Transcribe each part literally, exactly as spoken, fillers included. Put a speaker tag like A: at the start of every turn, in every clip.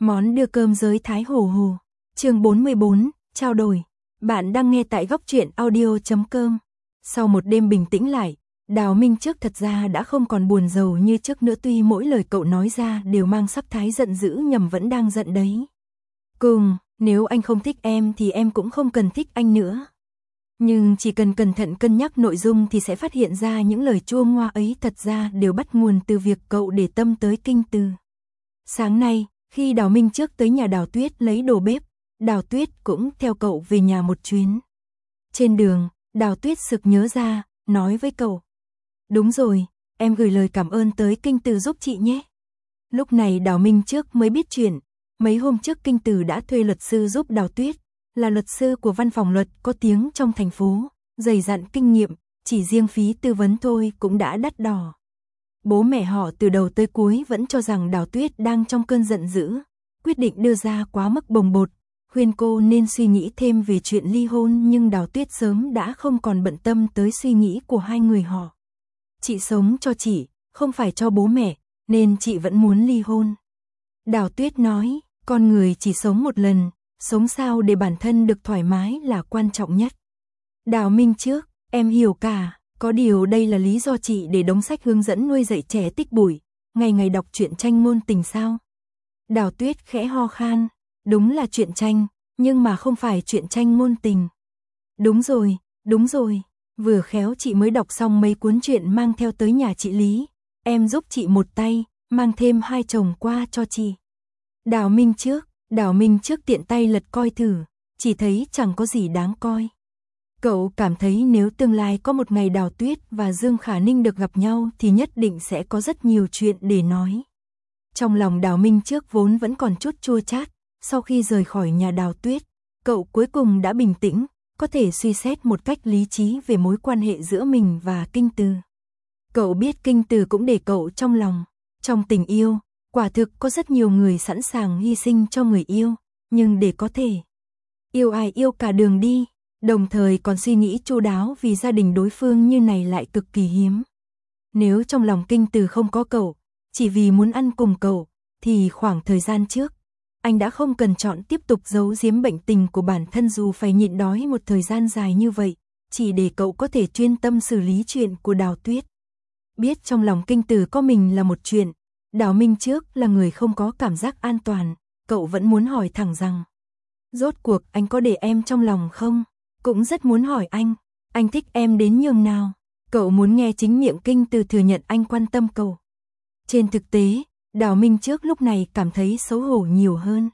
A: Món đưa cơm giới Thái Hồ Hồ. Chương bốn mươi bốn, trao đổi. Bạn đang nghe tại góc truyện audio chấm com. Sau một đêm bình tĩnh lại, Đào Minh Trước thật ra đã không còn buồn rầu như trước nữa, tuy mỗi lời cậu nói ra đều mang sắc thái giận dữ, nhầm vẫn đang giận đấy. Cùng, nếu anh không thích em thì em cũng không cần thích anh nữa. Nhưng chỉ cần cẩn thận cân nhắc nội dung thì sẽ phát hiện ra những lời chua ngoa ấy thật ra đều bắt nguồn từ việc cậu để tâm tới Kinh Từ. Sáng nay, khi Đào Minh Trước tới nhà Đào Tuyết lấy đồ bếp, Đào Tuyết cũng theo cậu về nhà một chuyến. Trên đường, Đào Tuyết sực nhớ ra, nói với cậu. Đúng rồi, em gửi lời cảm ơn tới Kinh Từ giúp chị nhé. Lúc này Đào Minh Trước mới biết chuyện, mấy hôm trước Kinh Từ đã thuê luật sư giúp Đào Tuyết, là luật sư của văn phòng luật có tiếng trong thành phố, dày dặn kinh nghiệm, chỉ riêng phí tư vấn thôi cũng đã đắt đỏ. Bố mẹ họ từ đầu tới cuối vẫn cho rằng Đào Tuyết đang trong cơn giận dữ, quyết định đưa ra quá mức bồng bột, khuyên cô nên suy nghĩ thêm về chuyện ly hôn, nhưng Đào Tuyết sớm đã không còn bận tâm tới suy nghĩ của hai người họ. Chị sống cho chị, không phải cho bố mẹ, nên chị vẫn muốn ly hôn. Đào Tuyết nói, con người chỉ sống một lần, sống sao để bản thân được thoải mái là quan trọng nhất. Đào Minh Trước, em hiểu cả, có điều đây là lý do chị để đống sách hướng dẫn nuôi dạy trẻ tích bụi, ngày ngày đọc truyện tranh ngôn tình sao? Đào Tuyết khẽ ho khan, đúng là truyện tranh, nhưng mà không phải truyện tranh ngôn tình. Đúng rồi, đúng rồi, vừa khéo chị mới đọc xong mấy cuốn truyện mang theo tới nhà chị Lý, em giúp chị một tay, mang thêm hai chồng qua cho chị. Đào Minh Trước, Đào Minh Trước tiện tay lật coi thử, chỉ thấy chẳng có gì đáng coi. Cậu cảm thấy nếu tương lai có một ngày Đào Tuyết và Dương Khả Ninh được gặp nhau thì nhất định sẽ có rất nhiều chuyện để nói. Trong lòng Đào Minh Trước vốn vẫn còn chút chua chát, sau khi rời khỏi nhà Đào Tuyết, cậu cuối cùng đã bình tĩnh, có thể suy xét một cách lý trí về mối quan hệ giữa mình và Kinh Từ. Cậu biết Kinh Từ cũng để cậu trong lòng, trong tình yêu, quả thực có rất nhiều người sẵn sàng hy sinh cho người yêu, nhưng để có thể yêu ai yêu cả đường đi, đồng thời còn suy nghĩ chu đáo vì gia đình đối phương như này lại cực kỳ hiếm. Nếu trong lòng Kinh Từ không có cậu, chỉ vì muốn ăn cùng cậu, thì khoảng thời gian trước, anh đã không cần chọn tiếp tục giấu giếm bệnh tình của bản thân dù phải nhịn đói một thời gian dài như vậy, chỉ để cậu có thể chuyên tâm xử lý chuyện của Đào Tuyết. Biết trong lòng Kinh Từ có mình là một chuyện, Đào Minh Trước là người không có cảm giác an toàn, cậu vẫn muốn hỏi thẳng rằng, rốt cuộc anh có để em trong lòng không? Cũng rất muốn hỏi anh, anh thích em đến nhường nào? Cậu muốn nghe chính miệng Kinh Từ thừa nhận anh quan tâm cậu. Trên thực tế, Đào Minh Trước lúc này cảm thấy xấu hổ nhiều hơn.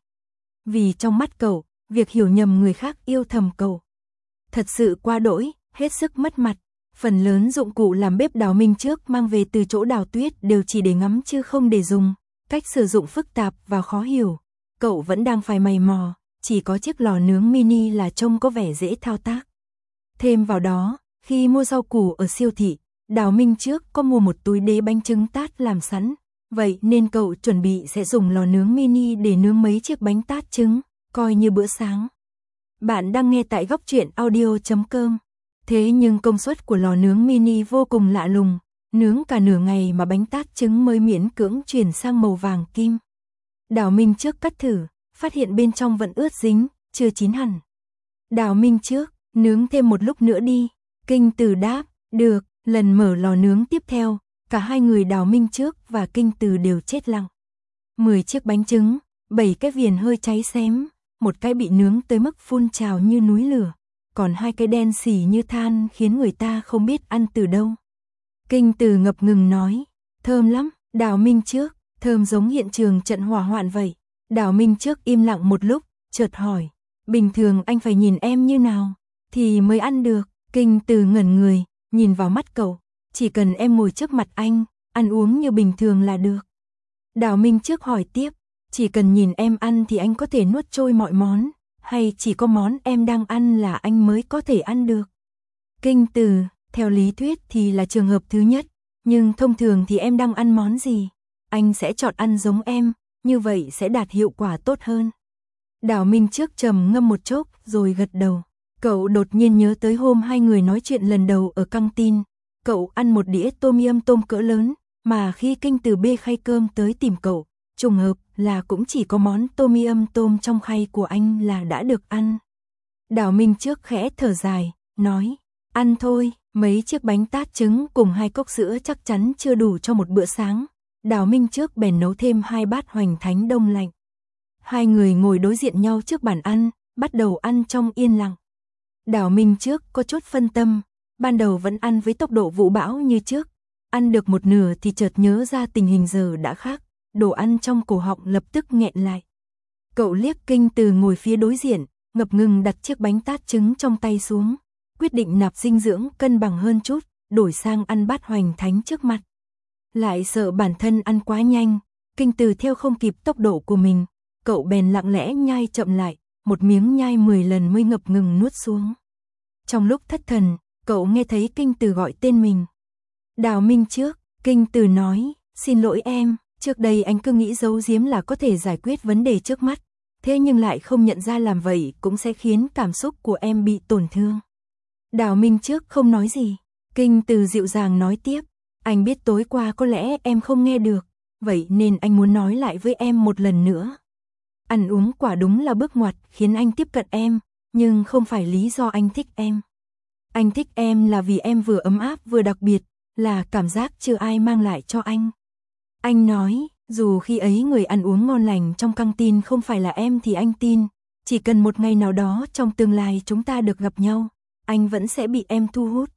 A: Vì trong mắt cậu, việc hiểu nhầm người khác yêu thầm cậu thật sự quá đỗi, hết sức mất mặt. Phần lớn dụng cụ làm bếp Đào Minh Trước mang về từ chỗ Đào Tuyết đều chỉ để ngắm chứ không để dùng, cách sử dụng phức tạp và khó hiểu. Cậu vẫn đang phải mày mò, chỉ có chiếc lò nướng mini là trông có vẻ dễ thao tác. Thêm vào đó, khi mua rau củ ở siêu thị, Đào Minh Trước có mua một túi đế bánh trứng tát làm sẵn, vậy nên cậu chuẩn bị sẽ dùng lò nướng mini để nướng mấy chiếc bánh tát trứng, coi như bữa sáng. Bạn đang nghe tại góc truyện audio chấm com. Thế nhưng công suất của lò nướng mini vô cùng lạ lùng, nướng cả nửa ngày mà bánh tát trứng mới miễn cưỡng chuyển sang màu vàng kim. Đào Minh Trước cắt thử, phát hiện bên trong vẫn ướt dính, chưa chín hẳn. Đào Minh Trước, nướng thêm một lúc nữa đi. Kinh Từ đáp, được. Lần mở lò nướng tiếp theo, cả hai người Đào Minh Trước và Kinh Từ đều chết lặng. Mười chiếc bánh trứng, bảy cái viền hơi cháy xém, một cái bị nướng tới mức phun trào như núi lửa, còn hai cái đen xỉ như than khiến người ta không biết ăn từ đâu. Kinh Từ ngập ngừng nói, thơm lắm. Đào Minh Trước, thơm giống hiện trường trận hỏa hoạn vậy. Đào Minh Trước im lặng một lúc, chợt hỏi, bình thường anh phải nhìn em như nào thì mới ăn được? Kinh Từ ngẩn người, nhìn vào mắt cậu, chỉ cần em ngồi trước mặt anh, ăn uống như bình thường là được. Đào Minh Trước hỏi tiếp, chỉ cần nhìn em ăn thì anh có thể nuốt trôi mọi món, hay chỉ có món em đang ăn là anh mới có thể ăn được? Kinh Từ, theo lý thuyết thì là trường hợp thứ nhất, nhưng thông thường thì em đang ăn món gì, anh sẽ chọn ăn giống em, như vậy sẽ đạt hiệu quả tốt hơn. Đào Minh Trước trầm ngâm một chốc rồi gật đầu. Cậu đột nhiên nhớ tới hôm hai người nói chuyện lần đầu ở căng tin. Cậu ăn một đĩa tôm yum tôm cỡ lớn, mà khi Kinh Từ bê khay cơm tới tìm cậu, trùng hợp là cũng chỉ có món tom yum tôm trong khay của anh là đã được ăn. Đào Minh Trước khẽ thở dài, nói, ăn thôi, mấy chiếc bánh tát trứng cùng hai cốc sữa chắc chắn chưa đủ cho một bữa sáng. Đào Minh Trước bèn nấu thêm hai bát hoành thánh đông lạnh. Hai người ngồi đối diện nhau trước bàn ăn, bắt đầu ăn trong yên lặng. Đào Minh Trước có chút phân tâm, ban đầu vẫn ăn với tốc độ vũ bão như trước. Ăn được một nửa thì chợt nhớ ra tình hình giờ đã khác, đồ ăn trong cổ họng lập tức nghẹn lại. Cậu liếc Kinh Từ ngồi phía đối diện, ngập ngừng đặt chiếc bánh tát trứng trong tay xuống, quyết định nạp dinh dưỡng cân bằng hơn chút, đổi sang ăn bát hoành thánh trước mặt. Lại sợ bản thân ăn quá nhanh, Kinh Từ theo không kịp tốc độ của mình, cậu bèn lặng lẽ nhai chậm lại, một miếng nhai mười lần mới ngập ngừng nuốt xuống. Trong lúc thất thần, cậu nghe thấy Kinh Từ gọi tên mình. Đào Minh Trước, Kinh Từ nói, xin lỗi em, trước đây anh cứ nghĩ giấu giếm là có thể giải quyết vấn đề trước mắt, thế nhưng lại không nhận ra làm vậy cũng sẽ khiến cảm xúc của em bị tổn thương. Đào Minh Trước không nói gì, Kinh Từ dịu dàng nói tiếp, anh biết tối qua có lẽ em không nghe được, vậy nên anh muốn nói lại với em một lần nữa. Ăn uống quả đúng là bước ngoặt khiến anh tiếp cận em, nhưng không phải lý do anh thích em. Anh thích em là vì em vừa ấm áp vừa đặc biệt, là cảm giác chưa ai mang lại cho anh. Anh nói, dù khi ấy người ăn uống ngon lành trong căng tin không phải là em thì anh tin, chỉ cần một ngày nào đó trong tương lai chúng ta được gặp nhau, anh vẫn sẽ bị em thu hút.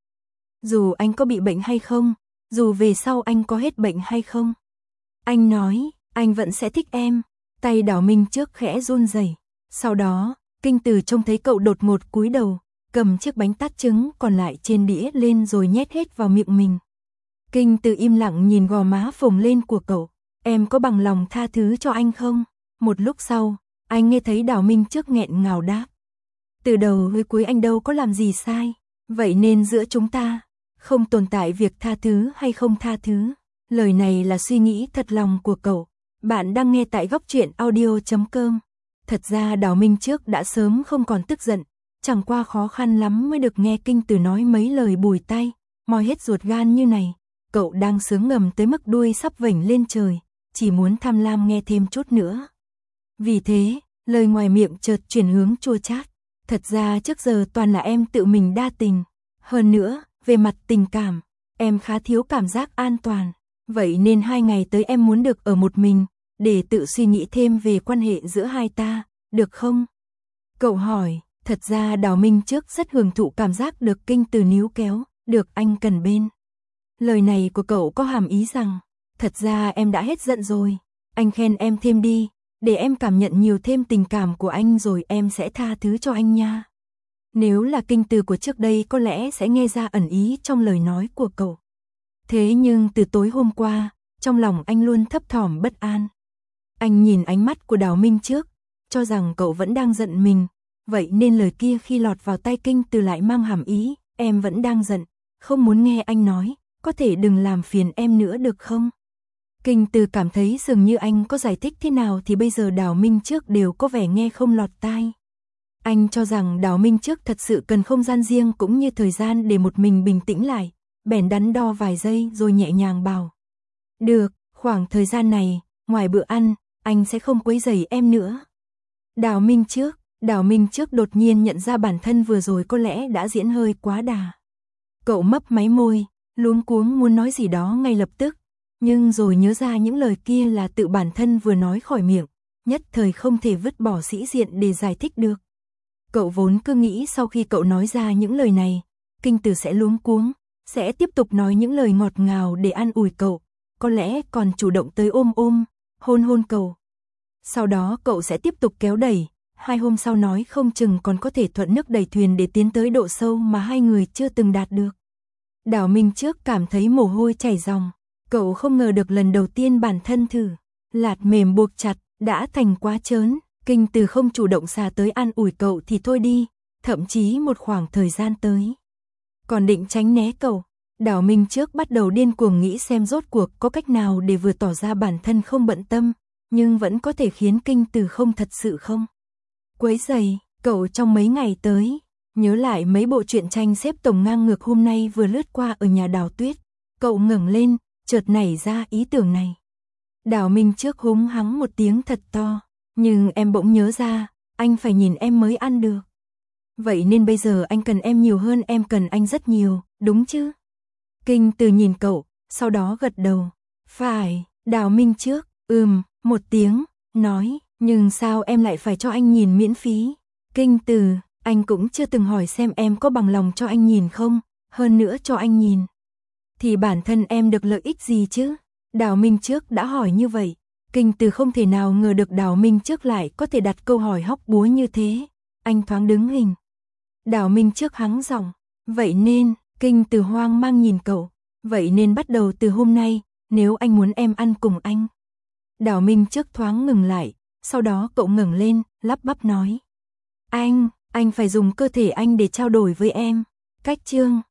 A: Dù anh có bị bệnh hay không, dù về sau anh có hết bệnh hay không. Anh nói, anh vẫn sẽ thích em. Tay Đào Minh Trước khẽ run rẩy. Sau đó, Kinh Từ trông thấy cậu đột ngột cúi đầu, cầm chiếc bánh tát trứng còn lại trên đĩa lên rồi nhét hết vào miệng mình. Kinh Từ im lặng nhìn gò má phồng lên của cậu. Em có bằng lòng tha thứ cho anh không? Một lúc sau, anh nghe thấy Đào Minh Trước nghẹn ngào đáp. Từ đầu tới cuối anh đâu có làm gì sai. Vậy nên giữa chúng ta, không tồn tại việc tha thứ hay không tha thứ. Lời này là suy nghĩ thật lòng của cậu. Bạn đang nghe tại góc truyện audio chấm com. Thật ra Đào Minh Trước đã sớm không còn tức giận, chẳng qua khó khăn lắm mới được nghe Kinh Từ nói mấy lời bùi tai, moi hết ruột gan như này. Cậu đang sướng ngầm tới mức đuôi sắp vểnh lên trời, chỉ muốn tham lam nghe thêm chút nữa. Vì thế, lời ngoài miệng chợt chuyển hướng chua chát. Thật ra trước giờ toàn là em tự mình đa tình. Hơn nữa, về mặt tình cảm, em khá thiếu cảm giác an toàn. Vậy nên hai ngày tới em muốn được ở một mình, để tự suy nghĩ thêm về quan hệ giữa hai ta, được không? Cậu hỏi, thật ra Đào Minh Trước rất hưởng thụ cảm giác được Kinh Từ níu kéo, được anh cần bên. Lời này của cậu có hàm ý rằng, thật ra em đã hết giận rồi, anh khen em thêm đi, để em cảm nhận nhiều thêm tình cảm của anh rồi em sẽ tha thứ cho anh nha. Nếu là Kinh Từ của trước đây có lẽ sẽ nghe ra ẩn ý trong lời nói của cậu. Thế nhưng từ tối hôm qua, trong lòng anh luôn thấp thỏm bất an. Anh nhìn ánh mắt của Đào Minh Trước, cho rằng cậu vẫn đang giận mình, vậy nên lời kia khi lọt vào tay Kinh Từ lại mang hàm ý, em vẫn đang giận, không muốn nghe anh nói, có thể đừng làm phiền em nữa được không? Kinh Từ cảm thấy dường như anh có giải thích thế nào thì bây giờ Đào Minh Trước đều có vẻ nghe không lọt tai. Anh cho rằng Đào Minh Trước thật sự cần không gian riêng cũng như thời gian để một mình bình tĩnh lại, bèn đắn đo vài giây rồi nhẹ nhàng bảo. Được, khoảng thời gian này, ngoài bữa ăn, anh sẽ không quấy rầy em nữa. Đào Minh Trước, Đào Minh Trước đột nhiên nhận ra bản thân vừa rồi có lẽ đã diễn hơi quá đà. Cậu mấp máy môi, luống cuống muốn nói gì đó ngay lập tức, nhưng rồi nhớ ra những lời kia là tự bản thân vừa nói khỏi miệng, nhất thời không thể vứt bỏ sĩ diện để giải thích được. Cậu vốn cứ nghĩ sau khi cậu nói ra những lời này, Kinh Từ sẽ luống cuống, sẽ tiếp tục nói những lời ngọt ngào để an ủi cậu, có lẽ còn chủ động tới ôm ôm, hôn hôn cậu. Sau đó cậu sẽ tiếp tục kéo đẩy, hai hôm sau nói không chừng còn có thể thuận nước đẩy thuyền để tiến tới độ sâu mà hai người chưa từng đạt được. Đào Minh Trước cảm thấy mồ hôi chảy ròng, cậu không ngờ được lần đầu tiên bản thân thử, lạt mềm buộc chặt, đã thành quá trớn. Kinh Từ không chủ động xà tới an ủi cậu thì thôi đi, thậm chí một khoảng thời gian tới còn định tránh né cậu. Đào Minh Trước bắt đầu điên cuồng nghĩ xem rốt cuộc có cách nào để vừa tỏ ra bản thân không bận tâm, nhưng vẫn có thể khiến Kinh Từ không thật sự không quấy rầy cậu trong mấy ngày tới. Nhớ lại mấy bộ truyện tranh xếp tổng ngang ngược hôm nay vừa lướt qua ở nhà Đào Tuyết, cậu ngẩng lên, chợt nảy ra ý tưởng này. Đào Minh trước húng hắng một tiếng thật to, nhưng em bỗng nhớ ra, anh phải nhìn em mới ăn được. Vậy nên bây giờ anh cần em nhiều hơn em cần anh rất nhiều, đúng chứ? Kinh Từ nhìn cậu, sau đó gật đầu. Phải, Đào Minh trước, ừm, một tiếng, nói, nhưng sao em lại phải cho anh nhìn miễn phí? Kinh Từ, anh cũng chưa từng hỏi xem em có bằng lòng cho anh nhìn không, hơn nữa cho anh nhìn. Thì bản thân em được lợi ích gì chứ? Đào Minh trước đã hỏi như vậy. Kinh Từ không thể nào ngờ được Đào Minh trước lại có thể đặt câu hỏi hóc búa như thế. Anh thoáng đứng hình. Đào Minh trước hắng giọng. Vậy nên, Kinh Từ hoang mang nhìn cậu. Vậy nên bắt đầu từ hôm nay, nếu anh muốn em ăn cùng anh. Đào Minh trước thoáng ngừng lại, sau đó cậu ngẩng lên, lắp bắp nói. Anh, anh phải dùng cơ thể anh để trao đổi với em. Cách chương